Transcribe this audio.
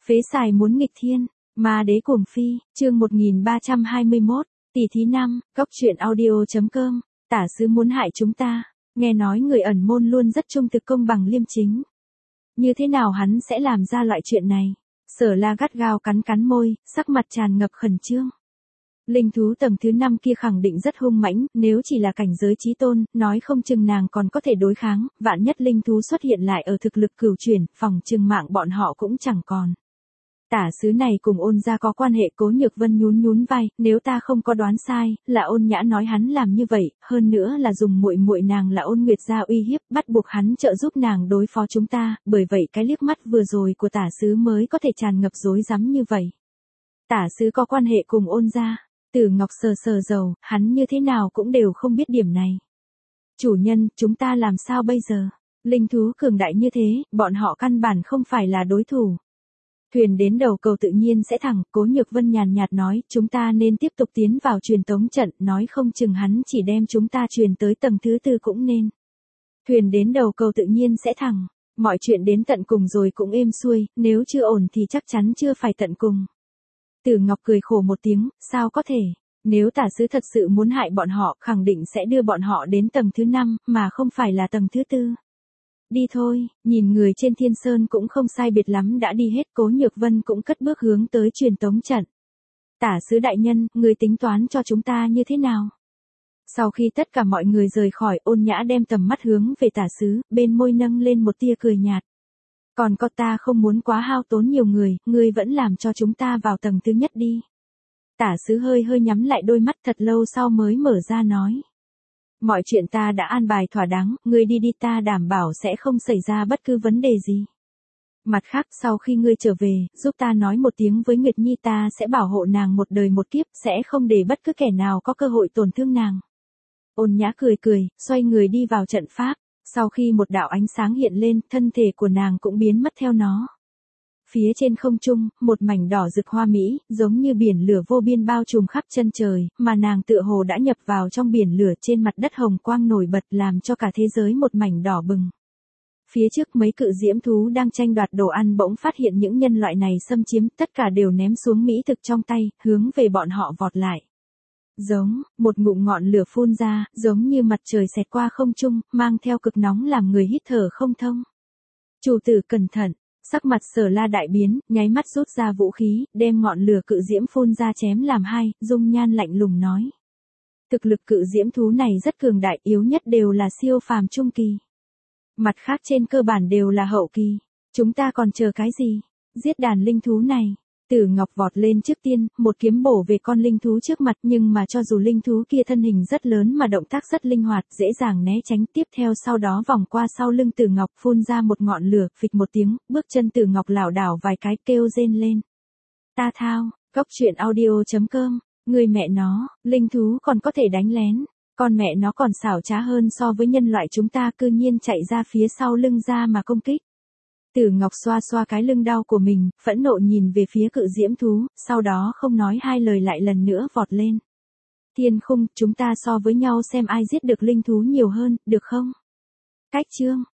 Phế xài muốn nghịch thiên, ma đế cuồng phi, chương 1321, tỷ thí năm, góc truyện audio.com, tả sứ muốn hại chúng ta, nghe nói người ẩn môn luôn rất trung thực công bằng liêm chính. Như thế nào hắn sẽ làm ra loại chuyện này? Sở La gắt gao cắn cắn môi, sắc mặt tràn ngập khẩn trương. Linh thú tầng thứ 5 kia khẳng định rất hung mãnh, nếu chỉ là cảnh giới chí tôn, nói không chừng nàng còn có thể đối kháng, vạn nhất linh thú xuất hiện lại ở thực lực cửu chuyển, phòng chừng mạng bọn họ cũng chẳng còn. Tả sứ này cùng Ôn gia có quan hệ. Cố Nhược Vân nhún vai, nếu ta không có đoán sai, là Ôn Nhã nói hắn làm như vậy, hơn nữa là dùng muội muội nàng là Ôn Nguyệt gia uy hiếp, bắt buộc hắn trợ giúp nàng đối phó chúng ta, bởi vậy cái liếc mắt vừa rồi của tả sứ mới có thể tràn ngập rối rắm như vậy. Tả sứ có quan hệ cùng Ôn gia. Tử Ngọc sờ dầu, hắn như thế nào cũng đều không biết điểm này. Chủ nhân, chúng ta làm sao bây giờ? Linh thú cường đại như thế, bọn họ căn bản không phải là đối thủ. Thuyền đến đầu cầu tự nhiên sẽ thẳng, Cố Nhược Vân nhàn nhạt nói, chúng ta nên tiếp tục tiến vào truyền tống trận, nói không chừng hắn chỉ đem chúng ta truyền tới tầng thứ 4 cũng nên. Thuyền đến đầu cầu tự nhiên sẽ thẳng, mọi chuyện đến tận cùng rồi cũng êm xuôi, nếu chưa ổn thì chắc chắn chưa phải tận cùng. Tử Ngọc cười khổ một tiếng, sao có thể, nếu tả sứ thật sự muốn hại bọn họ, khẳng định sẽ đưa bọn họ đến tầng thứ 5, mà không phải là tầng thứ 4. Đi thôi, nhìn người trên Thiên Sơn cũng không sai biệt lắm đã đi hết. Cố Nhược Vân cũng cất bước hướng tới truyền tống trận. Tả sứ đại nhân, người tính toán cho chúng ta như thế nào? Sau khi tất cả mọi người rời khỏi, Ôn Nhã đem tầm mắt hướng về tả sứ, bên môi nâng lên một tia cười nhạt. Còn có ta không muốn quá hao tốn nhiều người, ngươi vẫn làm cho chúng ta vào tầng thứ nhất đi. Tả sứ hơi nhắm lại đôi mắt thật lâu sau mới mở ra nói. Mọi chuyện ta đã an bài thỏa đáng, ngươi đi ta đảm bảo sẽ không xảy ra bất cứ vấn đề gì. Mặt khác sau khi ngươi trở về, giúp ta nói một tiếng với Nguyệt Nhi, ta sẽ bảo hộ nàng một đời một kiếp, sẽ không để bất cứ kẻ nào có cơ hội tổn thương nàng. Ôn Nhã cười, xoay người đi vào trận pháp, sau khi một đạo ánh sáng hiện lên, thân thể của nàng cũng biến mất theo nó. Phía trên không trung, một mảnh đỏ rực hoa mỹ, giống như biển lửa vô biên bao trùm khắp chân trời, mà nàng tựa hồ đã nhập vào trong biển lửa, trên mặt đất hồng quang nổi bật làm cho cả thế giới một mảnh đỏ bừng. Phía trước mấy cự diễm thú đang tranh đoạt đồ ăn bỗng phát hiện những nhân loại này xâm chiếm, tất cả đều ném xuống mỹ thực trong tay, hướng về bọn họ vọt lại. Giống, một ngụm ngọn lửa phun ra, giống như mặt trời xẹt qua không trung, mang theo cực nóng làm người hít thở không thông. Chủ tử cẩn thận. Sắc mặt Sở La đại biến, nháy mắt rút ra vũ khí, đem ngọn lửa cự diễm phun ra chém làm hai, dung nhan lạnh lùng nói. Thực lực cự diễm thú này rất cường đại, yếu nhất đều là siêu phàm trung kỳ. Mặt khác trên cơ bản đều là hậu kỳ. Chúng ta còn chờ cái gì? Giết đàn linh thú này. Tử Ngọc vọt lên trước tiên, một kiếm bổ về con linh thú trước mặt, nhưng mà cho dù linh thú kia thân hình rất lớn mà động tác rất linh hoạt, dễ dàng né tránh, tiếp theo sau đó vòng qua sau lưng Tử Ngọc, phun ra một ngọn lửa, phịch một tiếng, bước chân Tử Ngọc lảo đảo vài cái, kêu rên lên. Ta thao, góc truyện audio.com, người mẹ nó, linh thú còn có thể đánh lén, con mẹ nó còn xảo trá hơn so với nhân loại chúng ta, cư nhiên chạy ra phía sau lưng ra mà công kích. Tử Ngọc xoa cái lưng đau của mình, phẫn nộ nhìn về phía cự diễm thú, sau đó không nói hai lời lại lần nữa vọt lên. Thiên Khung, chúng ta so với nhau xem ai giết được linh thú nhiều hơn, được không? Cách chương.